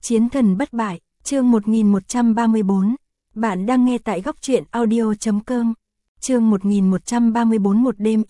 Chiến thần bất bại, chương 1134. Bạn đang nghe tại góc truyện audio.com. Chương 1134. Một đêm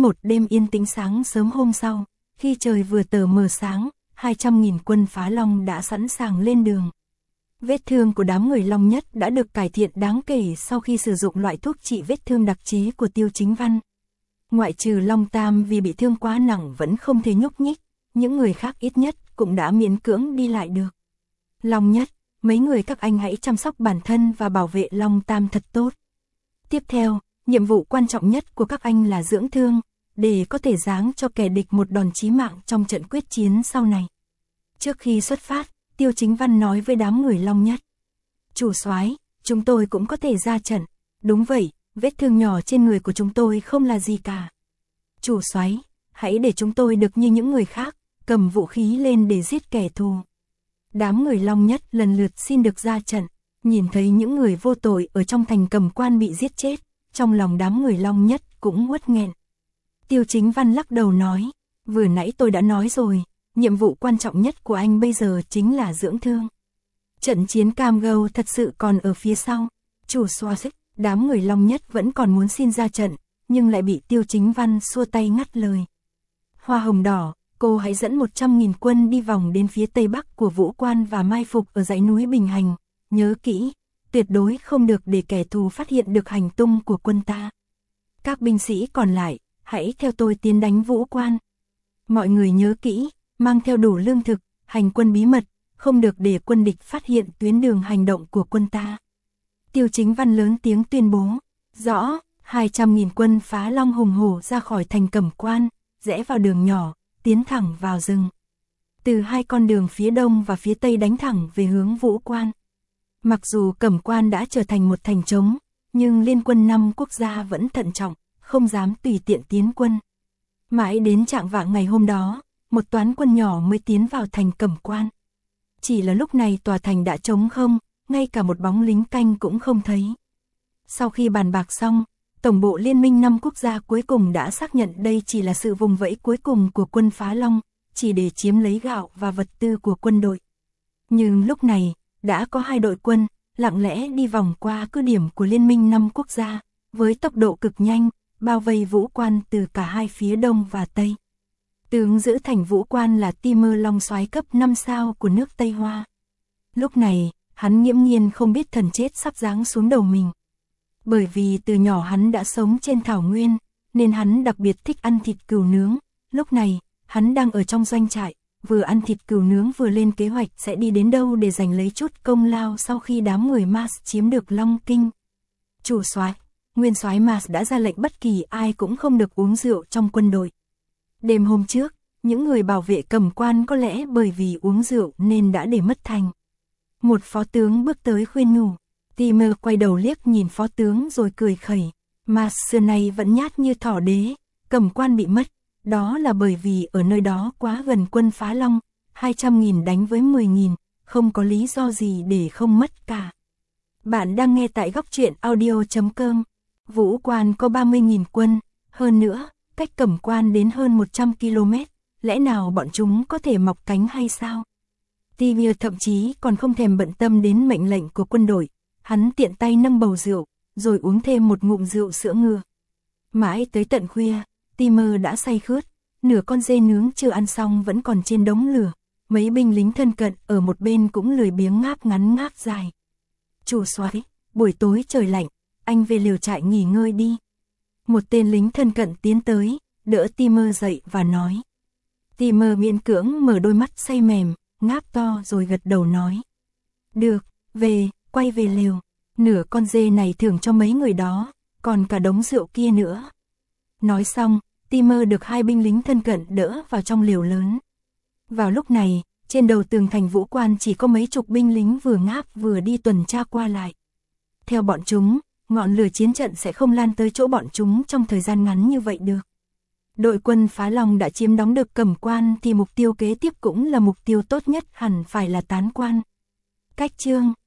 yên tĩnh sáng sớm hôm sau, khi trời vừa tờ mờ sáng, 200.000 quân phá long đã sẵn sàng lên đường. Vết thương của đám người Long Nhất đã được cải thiện đáng kể sau khi sử dụng loại thuốc trị vết thương đặc chế của Tiêu Chính Văn. Ngoại trừ Long Tam vì bị thương quá nặng vẫn không thể nhúc nhích, những người khác ít nhất cũng đã miễn cưỡng đi lại được. Long Nhất, mấy người các anh hãy chăm sóc bản thân và bảo vệ Long Tam thật tốt. Tiếp theo, nhiệm vụ quan trọng nhất của các anh là dưỡng thương, để có thể giáng cho kẻ địch một đòn chí mạng trong trận quyết chiến sau này. Trước khi xuất phát, Tiêu Chính Văn nói với đám người Long Nhất. Chủ soái, chúng tôi cũng có thể ra trận. Đúng vậy, vết thương nhỏ trên người của chúng tôi không là gì cả. Chủ soái, hãy để chúng tôi được như những người khác, cầm vũ khí lên để giết kẻ thù. Đám người Long Nhất lần lượt xin được ra trận, nhìn thấy những người vô tội ở trong thành Cầm Quan bị giết chết, trong lòng đám người Long Nhất cũng uất nghẹn. Tiêu Chính Văn lắc đầu nói, vừa nãy tôi đã nói rồi, nhiệm vụ quan trọng nhất của anh bây giờ chính là dưỡng thương. Trận chiến Cam Go thật sự còn ở phía sau. Chủ soái, đám người Long Nhất vẫn còn muốn xin ra trận, nhưng lại bị Tiêu Chính Văn xua tay ngắt lời. Hoa hồng đỏ, cô hãy dẫn 100.000 quân đi vòng đến phía tây bắc của Vũ Quan và mai phục ở dãy núi Bình Hành. Nhớ kỹ, tuyệt đối không được để kẻ thù phát hiện được hành tung của quân ta. Các binh sĩ còn lại, hãy theo tôi tiến đánh Vũ Quan. Mọi người nhớ kỹ, mang theo đủ lương thực, hành quân bí mật, không được để quân địch phát hiện tuyến đường hành động của quân ta. Tiêu Chính Văn lớn tiếng tuyên bố, rõ, 200.000 quân phá long hùng hổ ra khỏi thành Cẩm Quan, rẽ vào đường nhỏ, tiến thẳng vào rừng. Từ hai con đường phía đông và phía tây đánh thẳng về hướng Vũ Quan. Mặc dù Cẩm Quan đã trở thành một thành trống, nhưng liên quân 5 quốc gia vẫn thận trọng, không dám tùy tiện tiến quân. Mãi đến chạng vạng ngày hôm đó, một toán quân nhỏ mới tiến vào thành Cẩm Quan. Chỉ là lúc này tòa thành đã trống không, ngay cả một bóng lính canh cũng không thấy. Sau khi bàn bạc xong, Tổng bộ Liên minh 5 quốc gia cuối cùng đã xác nhận đây chỉ là sự vùng vẫy cuối cùng của quân phá long, chỉ để chiếm lấy gạo và vật tư của quân đội. Nhưng lúc này, đã có 2 đội quân, lặng lẽ đi vòng qua cứ điểm của Liên minh 5 quốc gia, với tốc độ cực nhanh, bao vây Vũ Quan từ cả hai phía đông và tây. Tướng giữ thành Vũ Quan là Timur Long soái cấp 5 sao của nước Tây Hoa. Lúc này, hắn nghiễm nhiên không biết thần chết sắp giáng xuống đầu mình. Bởi vì từ nhỏ hắn đã sống trên thảo nguyên, nên hắn đặc biệt thích ăn thịt cừu nướng. Lúc này, hắn đang ở trong doanh trại, vừa ăn thịt cừu nướng vừa lên kế hoạch sẽ đi đến đâu để giành lấy chút công lao sau khi đám người Mars chiếm được Long Kinh. Chủ soái, nguyên soái Mars đã ra lệnh bất kỳ ai cũng không được uống rượu trong quân đội. Đêm hôm trước, những người bảo vệ Cẩm Quan có lẽ bởi vì uống rượu nên đã để mất thành. Một phó tướng bước tới khuyên nhủ. Timur quay đầu liếc nhìn phó tướng rồi cười khẩy. Mà xưa nay vẫn nhát như thỏ đế, Cẩm Quan bị mất. Đó là bởi vì ở nơi đó quá gần quân phá long, 200.000 đánh với 10.000, không có lý do gì để không mất cả. Bạn đang nghe tại góc truyện audio.com. Vũ Quan có 30.000 quân, hơn nữa, cách Cẩm Quan đến hơn 100 km, lẽ nào bọn chúng có thể mọc cánh hay sao? Timur thậm chí còn không thèm bận tâm đến mệnh lệnh của quân đội, hắn tiện tay nâng bầu rượu, rồi uống thêm một ngụm rượu sữa ngựa. Mãi tới tận khuya, Timur đã say khướt, nửa con dê nướng chưa ăn xong vẫn còn trên đống lửa, mấy binh lính thân cận ở một bên cũng lười biếng ngáp ngắn ngáp dài. Chủ soái, buổi tối trời lạnh, anh về lều trại nghỉ ngơi đi. Một tên lính thân cận tiến tới, đỡ Timur dậy và nói. Timur miễn cưỡng mở đôi mắt say mềm, ngáp to rồi gật đầu nói. Được, quay về lều, nửa con dê này thưởng cho mấy người đó, còn cả đống rượu kia nữa. Nói xong, Timur được 2 binh lính thân cận đỡ vào trong lều lớn. Vào lúc này, trên đầu tường thành Vũ Quan chỉ có mấy chục binh lính vừa ngáp vừa đi tuần tra qua lại. Theo bọn chúng, ngọn lửa chiến trận sẽ không lan tới chỗ bọn chúng trong thời gian ngắn như vậy được. Đội quân phá long đã chiếm đóng được Cẩm Quan thì mục tiêu kế tiếp cũng là mục tiêu tốt nhất hẳn phải là Tán Quan. Cách chương